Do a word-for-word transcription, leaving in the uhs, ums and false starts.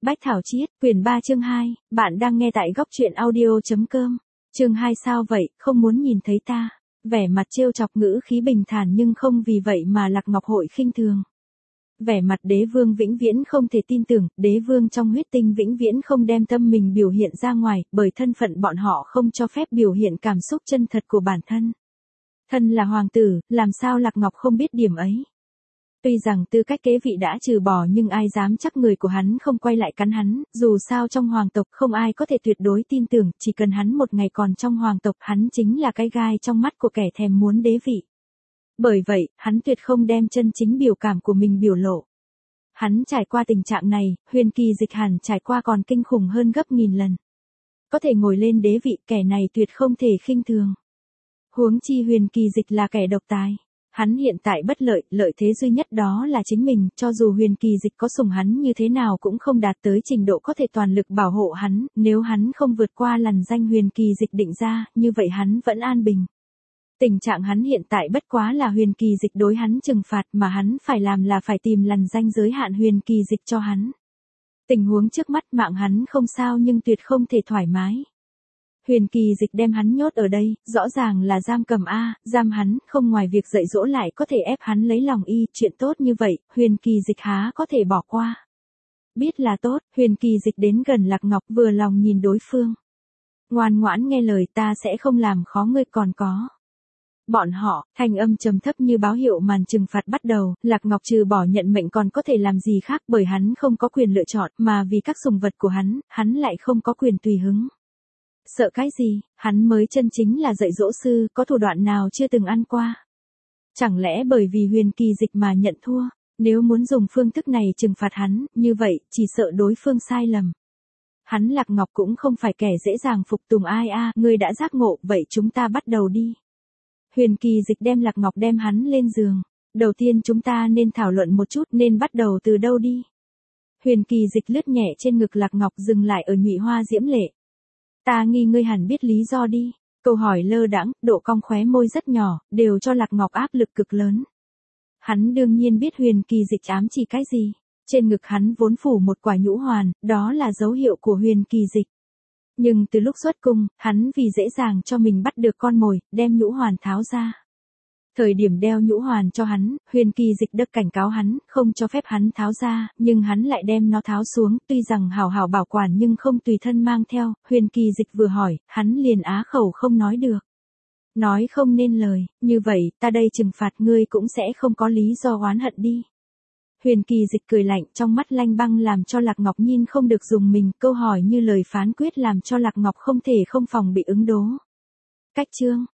Bách Thảo Chiết, quyển ba chương hai, bạn đang nghe tại góc truyện audio.com. Chương hai sao vậy, không muốn nhìn thấy ta. Vẻ mặt trêu chọc ngữ khí bình thản nhưng không vì vậy mà Lạc Ngọc Hội khinh thường. Vẻ mặt đế vương vĩnh viễn không thể tin tưởng, đế vương trong huyết tinh vĩnh viễn không đem tâm mình biểu hiện ra ngoài, bởi thân phận bọn họ không cho phép biểu hiện cảm xúc chân thật của bản thân. Thân là hoàng tử, làm sao Lạc Ngọc không biết điểm ấy. Tuy rằng tư cách kế vị đã trừ bỏ nhưng ai dám chắc người của hắn không quay lại cắn hắn, dù sao trong hoàng tộc không ai có thể tuyệt đối tin tưởng, chỉ cần hắn một ngày còn trong hoàng tộc hắn chính là cái gai trong mắt của kẻ thèm muốn đế vị. Bởi vậy, hắn tuyệt không đem chân chính biểu cảm của mình biểu lộ. Hắn trải qua tình trạng này, Huyền Kỳ Dịch hẳn trải qua còn kinh khủng hơn gấp nghìn lần. Có thể ngồi lên đế vị, kẻ này tuyệt không thể khinh thường. Huống chi Huyền Kỳ Dịch là kẻ độc tài. Hắn hiện tại bất lợi, lợi thế duy nhất đó là chính mình, cho dù Huyền Kỳ Dịch có sủng hắn như thế nào cũng không đạt tới trình độ có thể toàn lực bảo hộ hắn, nếu hắn không vượt qua lằn danh Huyền Kỳ Dịch định ra, như vậy hắn vẫn an bình. Tình trạng hắn hiện tại bất quá là Huyền Kỳ Dịch đối hắn trừng phạt mà hắn phải làm là phải tìm lằn danh giới hạn Huyền Kỳ Dịch cho hắn. Tình huống trước mắt mạng hắn không sao nhưng tuyệt không thể thoải mái. Huyền Kỳ Dịch đem hắn nhốt ở đây, rõ ràng là giam cầm a, giam hắn, không ngoài việc dạy dỗ lại có thể ép hắn lấy lòng y, chuyện tốt như vậy, Huyền Kỳ Dịch há có thể bỏ qua. Biết là tốt, Huyền Kỳ Dịch đến gần Lạc Ngọc vừa lòng nhìn đối phương. Ngoan ngoãn nghe lời ta sẽ không làm khó ngươi còn có. Bọn họ, thanh âm trầm thấp như báo hiệu màn trừng phạt bắt đầu, Lạc Ngọc trừ bỏ nhận mệnh còn có thể làm gì khác bởi hắn không có quyền lựa chọn mà vì các sủng vật của hắn, hắn lại không có quyền tùy hứng. Sợ cái gì, hắn mới chân chính là dạy dỗ sư, có thủ đoạn nào chưa từng ăn qua. Chẳng lẽ bởi vì Huyền Kỳ Dịch mà nhận thua, nếu muốn dùng phương thức này trừng phạt hắn, như vậy, chỉ sợ đối phương sai lầm. Hắn Lạc Ngọc cũng không phải kẻ dễ dàng phục tùng ai a, ngươi đã giác ngộ, vậy chúng ta bắt đầu đi. Huyền Kỳ Dịch đem Lạc Ngọc đem hắn lên giường. Đầu tiên chúng ta nên thảo luận một chút nên bắt đầu từ đâu đi. Huyền Kỳ Dịch lướt nhẹ trên ngực Lạc Ngọc dừng lại ở nhụy hoa diễm lệ. Ta nghi ngươi hẳn biết lý do đi. Câu hỏi lơ đãng, độ cong khóe môi rất nhỏ, đều cho Lạc Ngọc áp lực cực lớn. Hắn đương nhiên biết Huyền Kỳ Dịch ám chỉ cái gì. Trên ngực hắn vốn phủ một quả nhũ hoàn, đó là dấu hiệu của Huyền Kỳ Dịch. Nhưng từ lúc xuất cung, hắn vì dễ dàng cho mình bắt được con mồi, đem nhũ hoàn tháo ra. Thời điểm đeo nhũ hoàn cho hắn, Huyền Kỳ Dịch đập cảnh cáo hắn, không cho phép hắn tháo ra, nhưng hắn lại đem nó tháo xuống, tuy rằng hảo hảo bảo quản nhưng không tùy thân mang theo, Huyền Kỳ Dịch vừa hỏi, hắn liền á khẩu không nói được. Nói không nên lời, như vậy, ta đây trừng phạt ngươi cũng sẽ không có lý do oán hận đi. Huyền Kỳ Dịch cười lạnh trong mắt lanh băng làm cho Lạc Ngọc nhìn không được dùng mình, câu hỏi như lời phán quyết làm cho Lạc Ngọc không thể không phòng bị ứng đố. Cách chương,